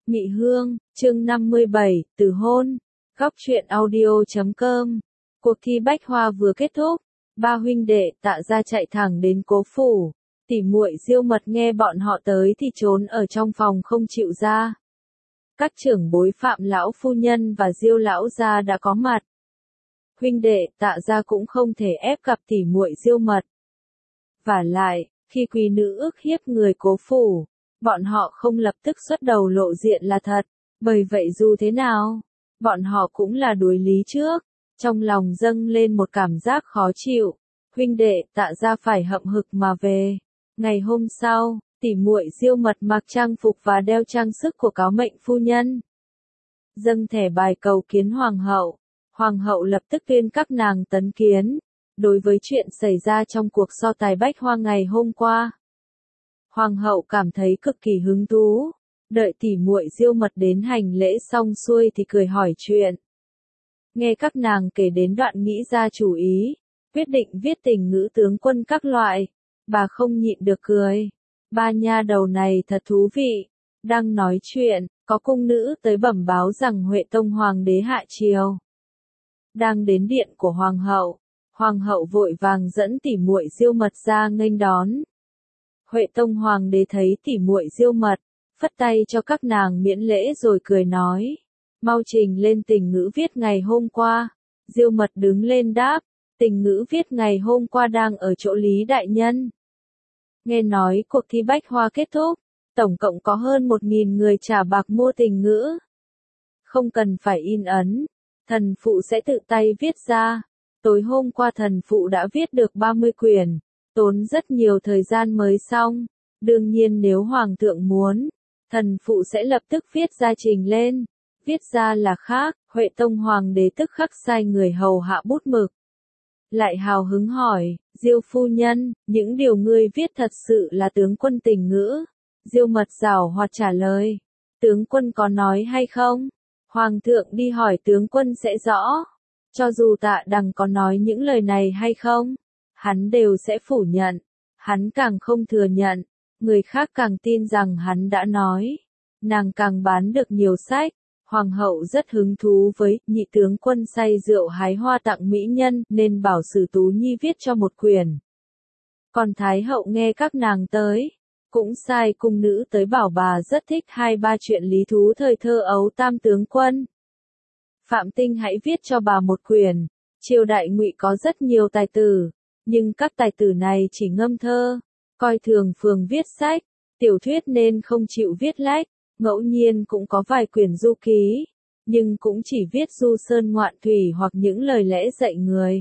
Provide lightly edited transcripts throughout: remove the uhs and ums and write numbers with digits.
Mị Hương, chương 57, từ hôn. Góc truyện audio.com. Cuộc thi bách hoa vừa kết thúc, ba huynh đệ Tạ gia chạy thẳng đến Cố phủ. Tỉ muội Diêu Mật nghe bọn họ tới thì trốn ở trong phòng không chịu ra. Các trưởng bối Phạm lão phu nhân và Diêu lão gia đã có mặt. Huynh đệ Tạ gia cũng không thể ép gặp tỉ muội Diêu Mật. Vả lại, khi quý nữ ức hiếp người Cố phủ, bọn họ không lập tức xuất đầu lộ diện là thật, bởi vậy dù thế nào, bọn họ cũng là đối lý trước, trong lòng dâng lên một cảm giác khó chịu, huynh đệ Tạ gia phải hậm hực mà về. Ngày hôm sau, tỉ muội Diêu Mật mặc trang phục và đeo trang sức của cáo mệnh phu nhân. Dâng thẻ bài cầu kiến hoàng hậu lập tức tuyên các nàng tấn kiến, đối với chuyện xảy ra trong cuộc so tài bách hoa ngày hôm qua. Hoàng hậu cảm thấy cực kỳ hứng thú, đợi tỉ muội Diêu Mật đến hành lễ xong xuôi thì cười hỏi chuyện. Nghe các nàng kể đến đoạn nghĩ ra chủ ý, quyết định viết tình ngữ tướng quân các loại, bà không nhịn được cười. Ba nha đầu này thật thú vị, đang nói chuyện, có cung nữ tới bẩm báo rằng Huệ Tông Hoàng đế hạ triều. Đang đến điện của Hoàng hậu vội vàng dẫn tỉ muội Diêu Mật ra nghênh đón. Huệ Tông Hoàng đế thấy tỉ muội Diêu Mật, phất tay cho các nàng miễn lễ rồi cười nói, mau trình lên tình ngữ viết ngày hôm qua. Diêu Mật đứng lên đáp, tình ngữ viết ngày hôm qua đang ở chỗ Lý đại nhân. Nghe nói cuộc thi bách hoa kết thúc, tổng cộng có hơn 1.000 người trả bạc mua tình ngữ. Không cần phải in ấn, thần phụ sẽ tự tay viết ra. Tối hôm qua thần phụ đã viết được 30 quyển, tốn rất nhiều thời gian mới xong. Đương nhiên nếu hoàng thượng muốn, thần phụ sẽ lập tức viết ra trình lên. Viết ra là khác, Huệ Tông Hoàng đế tức khắc sai người hầu hạ bút mực. Lại hào hứng hỏi, Diêu phu nhân, những điều ngươi viết thật sự là tướng quân tình ngữ? Diêu Mật giảo hoạt trả lời, tướng quân có nói hay không? Hoàng thượng đi hỏi tướng quân sẽ rõ. Cho dù Tạ Đằng có nói những lời này hay không, hắn đều sẽ phủ nhận. Hắn càng không thừa nhận, người khác càng tin rằng hắn đã nói. Nàng càng bán được nhiều sách. Hoàng hậu rất hứng thú với nhị tướng quân say rượu hái hoa tặng mỹ nhân nên bảo Sử Tú Nhi viết cho một quyển. Còn Thái hậu nghe các nàng tới, cũng sai cung nữ tới bảo bà rất thích 2-3 chuyện lý thú thời thơ ấu tam tướng quân. Phạm Tinh hãy viết cho bà một quyển. Triều đại Ngụy có rất nhiều tài tử, nhưng các tài tử này chỉ ngâm thơ, coi thường phường viết sách, tiểu thuyết nên không chịu viết lách. Ngẫu nhiên cũng có vài quyển du ký, nhưng cũng chỉ viết du sơn ngoạn thủy hoặc những lời lẽ dạy người.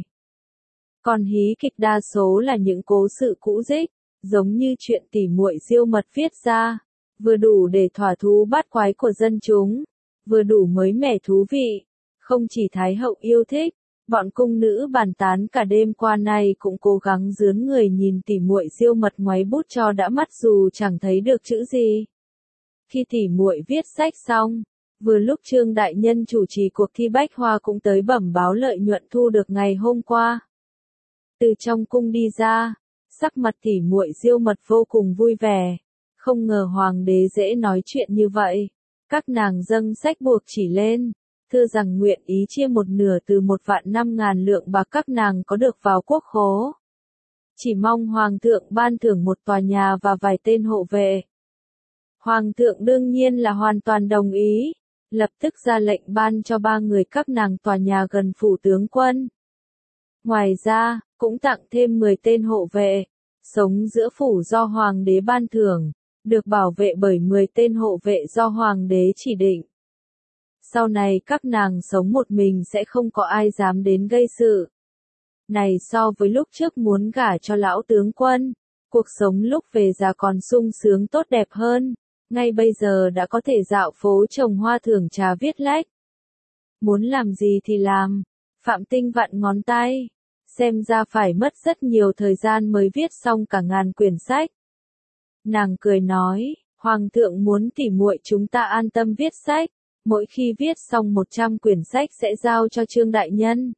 Còn hí kịch đa số là những cố sự cũ dích, giống như chuyện tỉ muội Diêu Mật viết ra, vừa đủ để thỏa thú bát quái của dân chúng, vừa đủ mới mẻ thú vị. Không chỉ Thái hậu yêu thích, bọn cung nữ bàn tán cả đêm qua nay cũng cố gắng dướn người nhìn tỉ muội Diêu Mật ngoáy bút cho đã mắt dù chẳng thấy được chữ gì. Khi tỉ muội viết sách xong, vừa lúc Trương đại nhân chủ trì cuộc thi bách hoa cũng tới bẩm báo lợi nhuận thu được ngày hôm qua. Từ trong cung đi ra, sắc mặt tỉ muội Diêu Mật vô cùng vui vẻ, không ngờ hoàng đế dễ nói chuyện như vậy. Các nàng dâng sách buộc chỉ lên, thưa rằng nguyện ý chia một nửa từ 1.500.000 lượng bạc các nàng có được vào quốc khố. Chỉ mong hoàng thượng ban thưởng một tòa nhà và vài tên hộ vệ. Hoàng thượng đương nhiên là hoàn toàn đồng ý, lập tức ra lệnh ban cho 3 người các nàng tòa nhà gần phủ tướng quân. Ngoài ra, cũng tặng thêm 10 tên hộ vệ, sống giữa phủ do hoàng đế ban thưởng, được bảo vệ bởi 10 tên hộ vệ do hoàng đế chỉ định. Sau này các nàng sống một mình sẽ không có ai dám đến gây sự. Này so với lúc trước muốn gả cho lão tướng quân, cuộc sống lúc về già còn sung sướng tốt đẹp hơn. Ngay bây giờ đã có thể dạo phố trồng hoa thưởng trà viết lách. Muốn làm gì thì làm. Phạm Tinh vặn ngón tay. Xem ra phải mất rất nhiều thời gian mới viết xong cả ngàn quyển sách. Nàng cười nói, Hoàng thượng muốn tỉ muội chúng ta an tâm viết sách. Mỗi khi viết xong 100 quyển sách sẽ giao cho Trương đại nhân.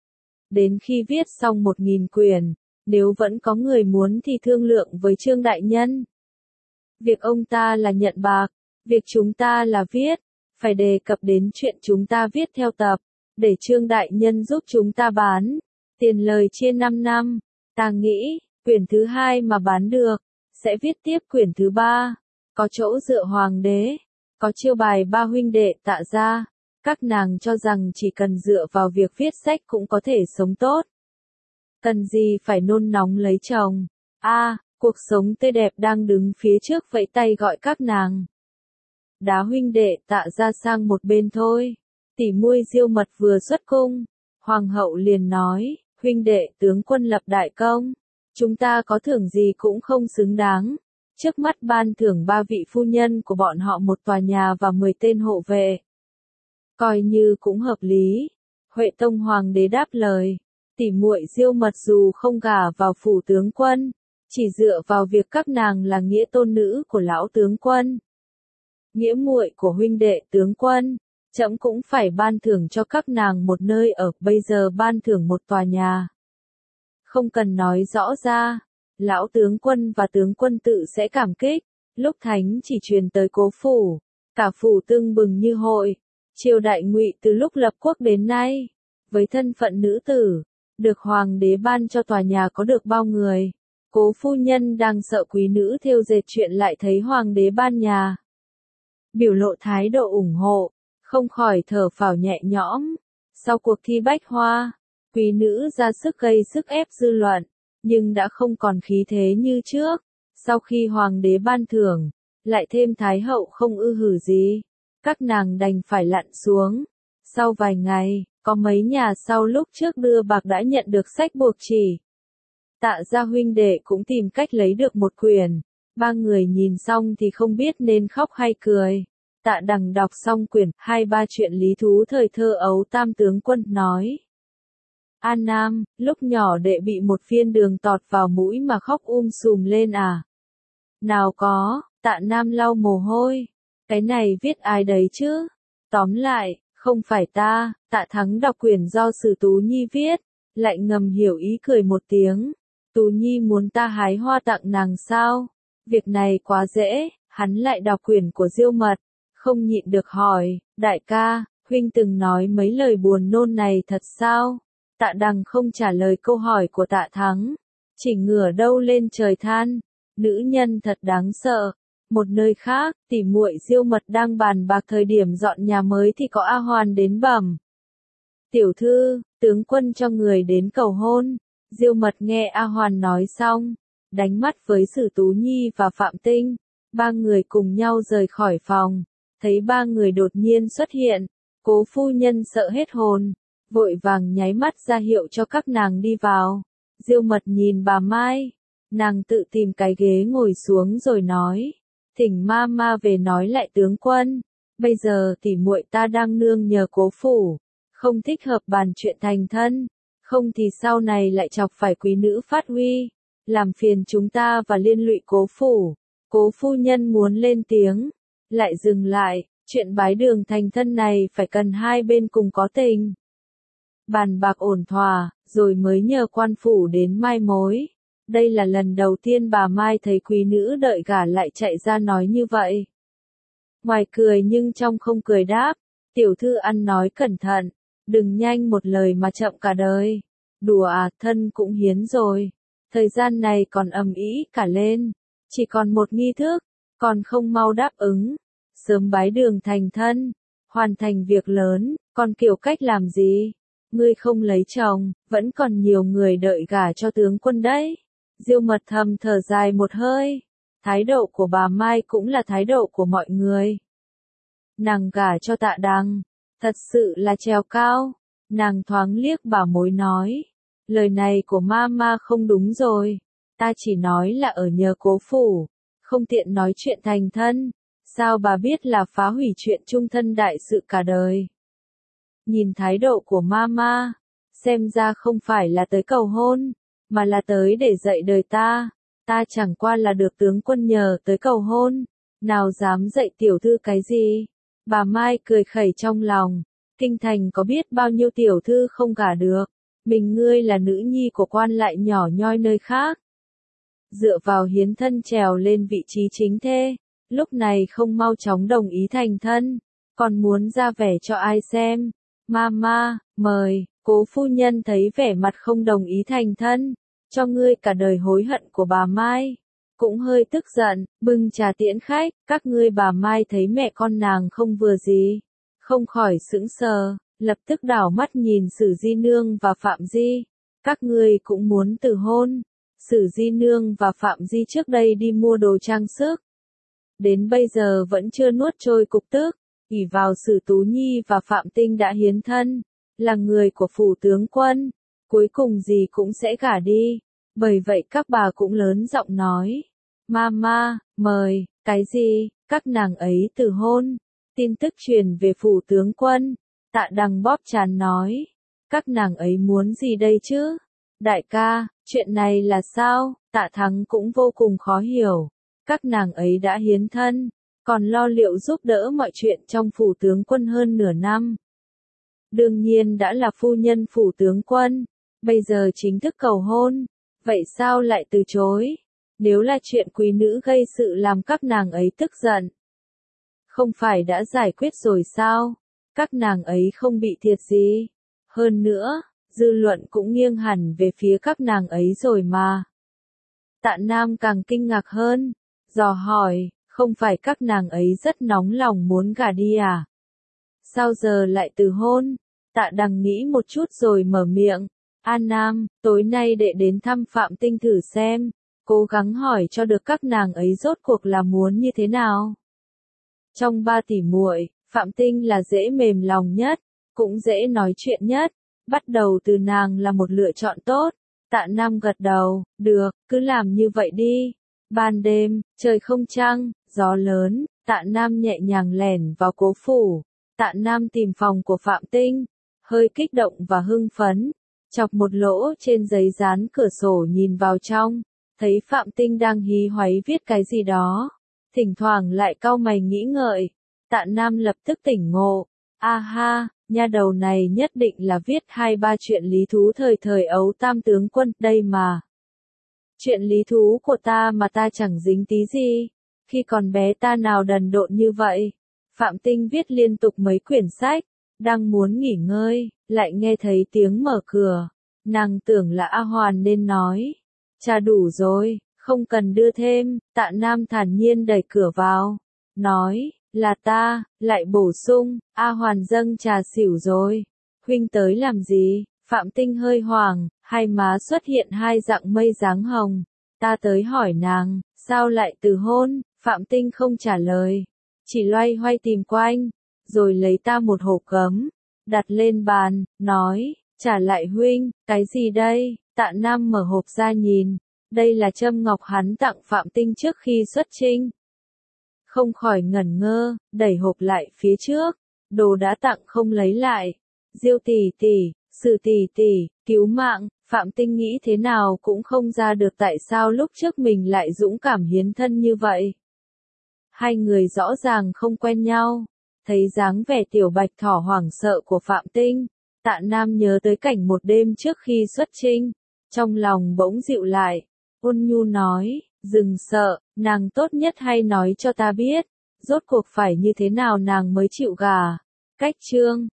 Đến khi viết xong 1.000 quyển, nếu vẫn có người muốn thì thương lượng với Trương đại nhân. Việc ông ta là nhận bạc, Việc chúng ta là viết, phải đề cập đến chuyện chúng ta viết theo tập, để Trương đại nhân giúp chúng ta bán. Tiền lời chia 5 năm, ta nghĩ, quyển thứ 2 mà bán được, sẽ viết tiếp quyển thứ 3, có chỗ dựa hoàng đế, có chiêu bài ba huynh đệ Tạ gia. Các nàng cho rằng chỉ cần dựa vào việc viết sách cũng có thể sống tốt. Cần gì phải nôn nóng lấy chồng. Cuộc sống tươi đẹp đang đứng phía trước vẫy tay gọi các nàng. Đá huynh đệ Tạ gia sang một bên thôi. Tỷ muội Diêu Mật vừa xuất cung, hoàng hậu liền nói, huynh đệ tướng quân lập đại công, chúng ta có thưởng gì cũng không xứng đáng. Trước mắt ban thưởng 3 vị phu nhân của bọn họ một tòa nhà và 10 tên hộ vệ. Coi như cũng hợp lý. Huệ Tông hoàng đế đáp lời, tỷ muội Diêu Mật dù không gả vào phủ tướng quân, chỉ dựa vào việc các nàng là nghĩa tôn nữ của lão tướng quân, nghĩa muội của huynh đệ tướng quân, trẫm cũng phải ban thưởng cho các nàng một nơi ở, bây giờ ban thưởng một tòa nhà. Không cần nói rõ ra, lão tướng quân và tướng quân tự sẽ cảm kích. Lúc thánh chỉ truyền tới Cố phủ, cả phủ tưng bừng như hội. Triều đại Ngụy từ lúc lập quốc đến nay, với thân phận nữ tử, được hoàng đế ban cho tòa nhà có được bao người. Cố phu nhân đang sợ quý nữ thêu dệt chuyện lại thấy hoàng đế ban nhà, biểu lộ thái độ ủng hộ, không khỏi thở phào nhẹ nhõm. Sau cuộc thi bách hoa, quý nữ ra sức gây sức ép dư luận, nhưng đã không còn khí thế như trước. Sau khi hoàng đế ban thưởng, lại thêm thái hậu không ư hử gì, các nàng đành phải lặn xuống. Sau vài ngày, có mấy nhà sau lúc trước đưa bạc đã nhận được sách buộc chỉ. Tạ gia huynh đệ cũng tìm cách lấy được một quyển. 3 người nhìn xong thì không biết nên khóc hay cười. Tạ Đằng đọc xong quyển 2-3 chuyện lý thú thời thơ ấu Tam tướng quân nói. An Nam, lúc nhỏ đệ bị một viên đường tọt vào mũi mà khóc sùm lên à? Nào có, Tạ Nam lau mồ hôi. Cái này viết ai đấy chứ? Tóm lại, không phải ta. Tạ Thắng đọc quyển do Sử Tú Nhi viết, lại ngầm hiểu ý cười một tiếng. Tú Nhi muốn ta hái hoa tặng nàng sao? Việc này quá dễ. Hắn lại đọc quyển của Diêu Mật, không nhịn được hỏi, đại ca, huynh từng nói mấy lời buồn nôn này thật sao? Tạ Đằng không trả lời câu hỏi của Tạ Thắng, chỉ ngửa đầu lên trời than, nữ nhân thật đáng sợ. Một nơi khác, tỷ muội Diêu Mật đang bàn bạc thời điểm dọn nhà mới thì có A Hoàn đến bẩm. Tiểu thư, tướng quân cho người đến cầu hôn. Diêu Mật nghe A Hoàn nói xong, đánh mắt với Sử Tú Nhi và Phạm Tinh. 3 người cùng nhau rời khỏi phòng, thấy 3 người đột nhiên xuất hiện. Cố phu nhân sợ hết hồn, vội vàng nháy mắt ra hiệu cho các nàng đi vào. Diêu Mật nhìn bà Mai, nàng tự tìm cái ghế ngồi xuống rồi nói, thỉnh ma ma về nói lại tướng quân, bây giờ tỷ muội ta đang nương nhờ Cố phủ, không thích hợp bàn chuyện thành thân, không thì sau này lại chọc phải quý nữ phát huy, làm phiền chúng ta và liên lụy Cố phủ. Cố phu nhân muốn lên tiếng, lại dừng lại, chuyện bái đường thành thân này phải cần hai bên cùng có tình. Bàn bạc ổn thỏa, rồi mới nhờ quan phủ đến mai mối. Đây là lần đầu tiên bà Mai thấy quý nữ đợi gả lại chạy ra nói như vậy. Ngoài cười nhưng trong không cười đáp, tiểu thư ăn nói cẩn thận, đừng nhanh một lời mà chậm cả đời. Đùa à, thân cũng hiến rồi. Thời gian này còn ầm ĩ cả lên. Chỉ còn một nghi thức, còn không mau đáp ứng. Sớm bái đường thành thân, hoàn thành việc lớn, còn kiểu cách làm gì? Ngươi không lấy chồng, vẫn còn nhiều người đợi gả cho tướng quân đấy. Diêu Mật thầm thở dài một hơi. Thái độ của bà Mai cũng là thái độ của mọi người. Nàng gả cho Tạ Đằng, thật sự là trèo cao. Nàng thoáng liếc bà mối nói, lời này của mama không đúng rồi. Ta chỉ nói là ở nhờ Cố phủ, không tiện nói chuyện thành thân. Sao bà biết là phá hủy chuyện chung thân đại sự cả đời? Nhìn thái độ của mama, xem ra không phải là tới cầu hôn, mà là tới để dạy đời ta. Ta chẳng qua là được tướng quân nhờ tới cầu hôn, nào dám dạy tiểu thư cái gì? Bà Mai cười khẩy trong lòng, kinh thành có biết bao nhiêu tiểu thư không gả được, mình ngươi là nữ nhi của quan lại nhỏ nhoi nơi khác. Dựa vào hiến thân trèo lên vị trí chính thê, lúc này không mau chóng đồng ý thành thân, còn muốn ra vẻ cho ai xem. Mama, mời, cố phu nhân thấy vẻ mặt không đồng ý thành thân, cho ngươi cả đời hối hận của bà Mai. Cũng hơi tức giận, bưng trà tiễn khách, các ngươi bà Mai thấy mẹ con nàng không vừa gì. Không khỏi sững sờ, lập tức đảo mắt nhìn Sử Di Nương và Phạm Di. Các ngươi cũng muốn từ hôn. Sử Di Nương và Phạm Di trước đây đi mua đồ trang sức. Đến bây giờ vẫn chưa nuốt trôi cục tức, ỷ vào Sử Tú Nhi và Phạm Tinh đã hiến thân, là người của phủ tướng quân, cuối cùng gì cũng sẽ gả đi. Bởi vậy các bà cũng lớn giọng nói, Mama, mời, cái gì, các nàng ấy từ hôn. Tin tức truyền về phủ tướng quân, Tạ Đằng bóp trán nói, các nàng ấy muốn gì đây chứ? Đại ca, chuyện này là sao? Tạ Thắng cũng vô cùng khó hiểu. Các nàng ấy đã hiến thân, còn lo liệu giúp đỡ mọi chuyện trong phủ tướng quân hơn nửa năm. Đương nhiên đã là phu nhân phủ tướng quân, bây giờ chính thức cầu hôn, vậy sao lại từ chối? Nếu là chuyện quý nữ gây sự làm các nàng ấy tức giận, không phải đã giải quyết rồi sao? Các nàng ấy không bị thiệt gì. Hơn nữa, dư luận cũng nghiêng hẳn về phía các nàng ấy rồi mà. Tạ Nam càng kinh ngạc hơn, dò hỏi, không phải các nàng ấy rất nóng lòng muốn gả đi à? Sao giờ lại từ hôn? Tạ Đằng nghĩ một chút rồi mở miệng, An Nam, tối nay đệ đến thăm Phạm Tinh thử xem, cố gắng hỏi cho được các nàng ấy rốt cuộc là muốn như thế nào. Trong ba tỷ muội, Phạm Tinh là dễ mềm lòng nhất, cũng dễ nói chuyện nhất, bắt đầu từ nàng là một lựa chọn tốt. Tạ Nam gật đầu, được, cứ làm như vậy đi. Ban đêm, trời không trăng, gió lớn, Tạ Nam nhẹ nhàng lẻn vào cố phủ. Tạ Nam tìm phòng của Phạm Tinh, hơi kích động và hưng phấn, chọc một lỗ trên giấy dán cửa sổ nhìn vào trong, thấy Phạm Tinh đang hí hoáy viết cái gì đó, thỉnh thoảng lại cau mày nghĩ ngợi. Tạ Nam lập tức tỉnh ngộ, a ha, nha đầu này nhất định là viết 2-3 chuyện lý thú thời thời ấu tam tướng quân đây mà. Chuyện lý thú của ta mà ta chẳng dính tí gì, khi còn bé ta nào đần độn như vậy. Phạm Tinh viết liên tục mấy quyển sách, đang muốn nghỉ ngơi, lại nghe thấy tiếng mở cửa. Nàng tưởng là A Hoàn nên nói, trà đủ rồi, không cần đưa thêm. Tạ Nam thản nhiên đẩy cửa vào, nói, là ta, lại bổ sung, A Hoàn dâng trà xỉu rồi. Huynh tới làm gì? Phạm Tinh hơi hoảng, hai má xuất hiện hai dạng mây dáng hồng. Ta tới hỏi nàng, sao lại từ hôn? Phạm Tinh không trả lời, chỉ loay hoay tìm quanh, rồi lấy ta một hộp gấm, đặt lên bàn, nói, trả lại huynh. Cái gì đây? Tạ Nam mở hộp ra nhìn, đây là châm ngọc hắn tặng Phạm Tinh trước khi xuất chinh. Không khỏi ngẩn ngơ, đẩy hộp lại phía trước, đồ đã tặng không lấy lại. Diêu tỷ tỷ, Sử tỷ tỷ, cứu mạng. Phạm Tinh nghĩ thế nào cũng không ra được tại sao lúc trước mình lại dũng cảm hiến thân như vậy. Hai người rõ ràng không quen nhau, thấy dáng vẻ tiểu bạch thỏ hoảng sợ của Phạm Tinh, Tạ Nam nhớ tới cảnh một đêm trước khi xuất chinh, trong lòng bỗng dịu lại, ôn nhu nói, đừng sợ, nàng tốt nhất hay nói cho ta biết, rốt cuộc phải như thế nào nàng mới chịu gả. Cách chương